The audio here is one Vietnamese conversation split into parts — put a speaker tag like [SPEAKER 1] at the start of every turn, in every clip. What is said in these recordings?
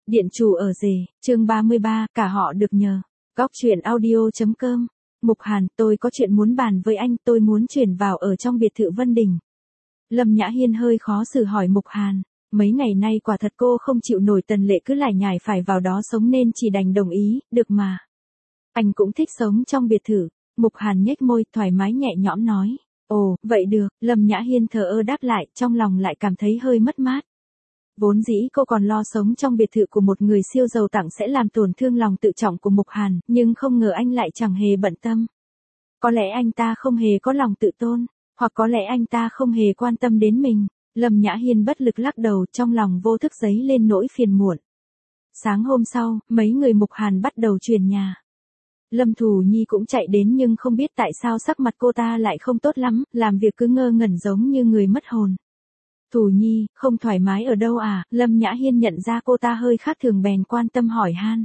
[SPEAKER 1] Điện chủ ở rể, chương 33, cả họ được nhờ. Góc truyện audio.com. Mục Hàn, tôi có chuyện muốn bàn với anh, tôi muốn chuyển vào ở trong biệt thự Vân Đình. Lâm Nhã Hiên hơi khó xử hỏi Mục Hàn. Mấy ngày nay quả thật cô không chịu nổi Tần Lệ cứ lải nhải phải vào đó sống nên chỉ đành đồng ý, được mà. Anh cũng thích sống trong biệt thự. Mục Hàn nhếch môi, thoải mái nhẹ nhõm nói. Ồ, vậy được, Lâm Nhã Hiên thờ ơ đáp lại, trong lòng lại cảm thấy hơi mất mát. Vốn dĩ cô còn lo sống trong biệt thự của một người siêu giàu tặng sẽ làm tổn thương lòng tự trọng của Mục Hàn, nhưng không ngờ anh lại chẳng hề bận tâm. Có lẽ anh ta không hề có lòng tự tôn, hoặc có lẽ anh ta không hề quan tâm đến mình. Lâm Nhã Hiên bất lực lắc đầu, trong lòng vô thức dấy lên nỗi phiền muộn. Sáng hôm sau, mấy người Mục Hàn bắt đầu chuyển nhà. Lâm Thù Nhi cũng chạy đến nhưng không biết tại sao sắc mặt cô ta lại không tốt lắm, làm việc cứ ngơ ngẩn giống như người mất hồn. Thù Nhi, không thoải mái ở đâu à? Lâm Nhã Hiên nhận ra cô ta hơi khác thường bèn quan tâm hỏi han.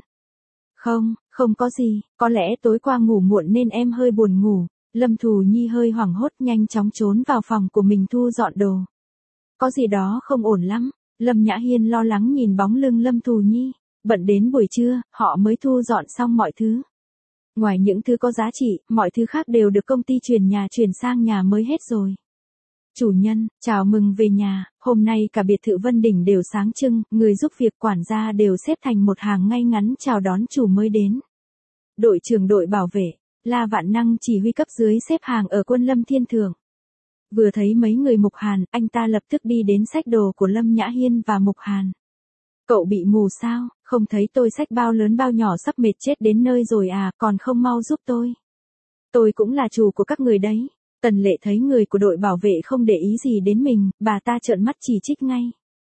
[SPEAKER 1] Không có gì, có lẽ tối qua ngủ muộn nên em hơi buồn ngủ. Lâm Thù Nhi hơi hoảng hốt nhanh chóng trốn vào phòng của mình thu dọn đồ. Có gì đó không ổn lắm. Lâm Nhã Hiên lo lắng nhìn bóng lưng Lâm Thù Nhi. Bận đến buổi trưa, họ mới thu dọn xong mọi thứ. Ngoài những thứ có giá trị, mọi thứ khác đều được công ty chuyển sang nhà mới hết rồi. Chủ nhân, chào mừng về nhà, hôm nay cả biệt thự Vân Đình đều sáng trưng, người giúp việc quản gia đều xếp thành một hàng ngay ngắn chào đón chủ mới đến. Đội trưởng đội bảo vệ, La Vạn Năng chỉ huy cấp dưới xếp hàng ở Quân Lâm Thiên Thượng. Vừa thấy mấy người Mục Hàn, anh ta lập tức đi đến xách đồ của Lâm Nhã Hiên và Mục Hàn. Cậu bị mù sao, không thấy tôi xách bao lớn bao nhỏ sắp mệt chết đến nơi rồi à, còn không mau giúp tôi. Tôi cũng là chủ của các người đấy. Tần Lệ thấy người của đội bảo vệ không để ý gì đến mình, bà ta trợn mắt chỉ trích ngay.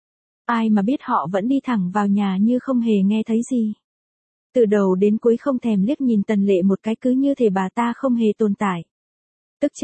[SPEAKER 1] Ai mà biết họ vẫn đi thẳng vào nhà như không hề nghe thấy gì. Từ đầu đến cuối không thèm liếc nhìn Tần Lệ một cái cứ như thể bà ta không hề tồn tại. Tức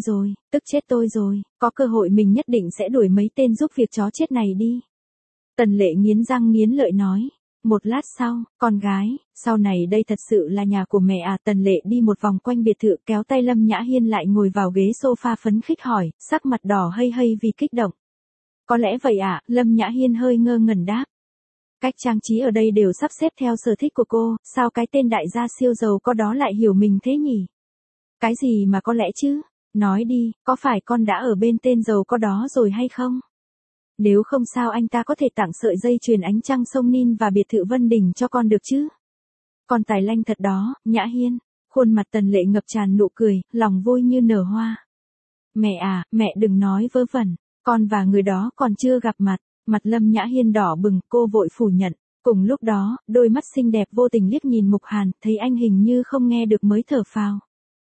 [SPEAKER 1] chết tôi rồi, có cơ hội mình nhất định sẽ đuổi mấy tên giúp việc chó chết này đi. Tần Lệ nghiến răng nghiến lợi nói. Một lát sau, con gái, sau này đây thật sự là nhà của mẹ à? Tần Lệ đi một vòng quanh biệt thự kéo tay Lâm Nhã Hiên lại ngồi vào ghế sofa phấn khích hỏi, sắc mặt đỏ hây hây vì kích động. Có lẽ vậy ạ, Lâm Nhã Hiên hơi ngơ ngẩn đáp. Cách trang trí ở đây đều sắp xếp theo sở thích của cô, sao cái tên đại gia siêu giàu có đó lại hiểu mình thế nhỉ? Cái gì mà có lẽ chứ? Nói đi, có phải con đã ở bên tên giàu có đó rồi hay không? Nếu không sao anh ta có thể tặng sợi dây chuyền ánh trăng sông Nin và biệt thự Vân Đình cho con được chứ? Con tài lanh thật đó, Nhã Hiên. Khuôn mặt Tần Lệ ngập tràn nụ cười, lòng vui như nở hoa. Mẹ à, mẹ đừng nói vớ vẩn, con và người đó còn chưa gặp mặt. Mặt Lâm Nhã Hiên đỏ bừng, cô vội phủ nhận. Cùng lúc đó, đôi mắt xinh đẹp vô tình liếc nhìn Mục Hàn, thấy anh hình như không nghe được mới thở phào.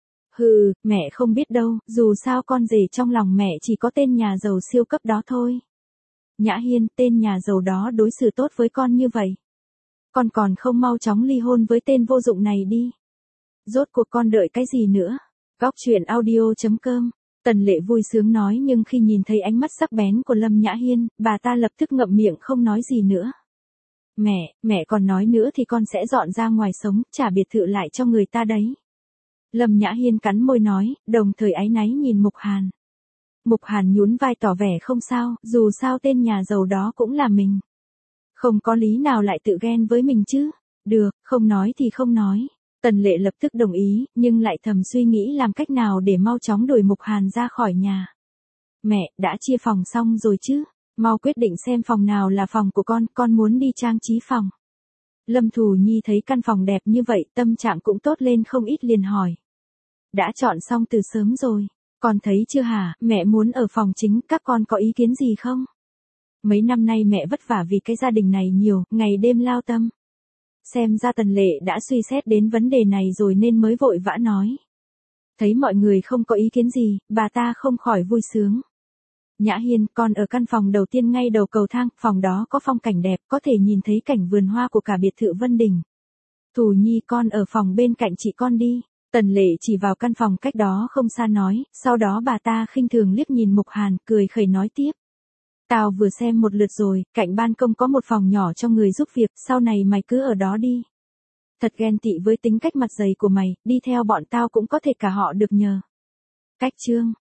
[SPEAKER 1] Hừ, mẹ không biết đâu, dù sao con rể trong lòng mẹ chỉ có tên nhà giàu siêu cấp đó thôi. Nhã Hiên, tên nhà giàu đó đối xử tốt với con như vậy. Con còn không mau chóng ly hôn với tên vô dụng này đi. Rốt cuộc con đợi cái gì nữa? Góc truyện audio.com. Tần Lệ vui sướng nói nhưng khi nhìn thấy ánh mắt sắc bén của Lâm Nhã Hiên, bà ta lập tức ngậm miệng không nói gì nữa. Mẹ còn nói nữa thì con sẽ dọn ra ngoài sống, trả biệt thự lại cho người ta đấy. Lâm Nhã Hiên cắn môi nói, đồng thời áy náy nhìn Mục Hàn. Mục Hàn nhún vai tỏ vẻ không sao, dù sao tên nhà giàu đó cũng là mình. Không có lý nào lại tự ghen với mình chứ. Được, không nói thì không nói. Tần Lệ lập tức đồng ý, nhưng lại thầm suy nghĩ làm cách nào để mau chóng đuổi Mục Hàn ra khỏi nhà. Mẹ, đã chia phòng xong rồi chứ? Mau quyết định xem phòng nào là phòng của con muốn đi trang trí phòng. Lâm Thù Nhi thấy căn phòng đẹp như vậy, tâm trạng cũng tốt lên không ít liền hỏi. Đã chọn xong từ sớm rồi. Con thấy chưa hả, mẹ muốn ở phòng chính, các con có ý kiến gì không? Mấy năm nay mẹ vất vả vì cái gia đình này nhiều, ngày đêm lao tâm. Xem ra Tần Lệ đã suy xét đến vấn đề này rồi nên mới vội vã nói. Thấy mọi người không có ý kiến gì, bà ta không khỏi vui sướng. Nhã Hiên, con ở căn phòng đầu tiên ngay đầu cầu thang, phòng đó có phong cảnh đẹp, có thể nhìn thấy cảnh vườn hoa của cả biệt thự Vân Đình. Thù Nhi, con ở phòng bên cạnh chị con đi. Tần Lệ chỉ vào căn phòng cách đó không xa nói, sau đó bà ta khinh thường liếc nhìn Mục Hàn, cười khẩy nói tiếp. Tao vừa xem một lượt rồi, cạnh ban công có một phòng nhỏ cho người giúp việc, sau này mày cứ ở đó đi. Thật ghen tị với tính cách mặt dày của mày, đi theo bọn tao cũng có thể cả họ được nhờ. Cách chương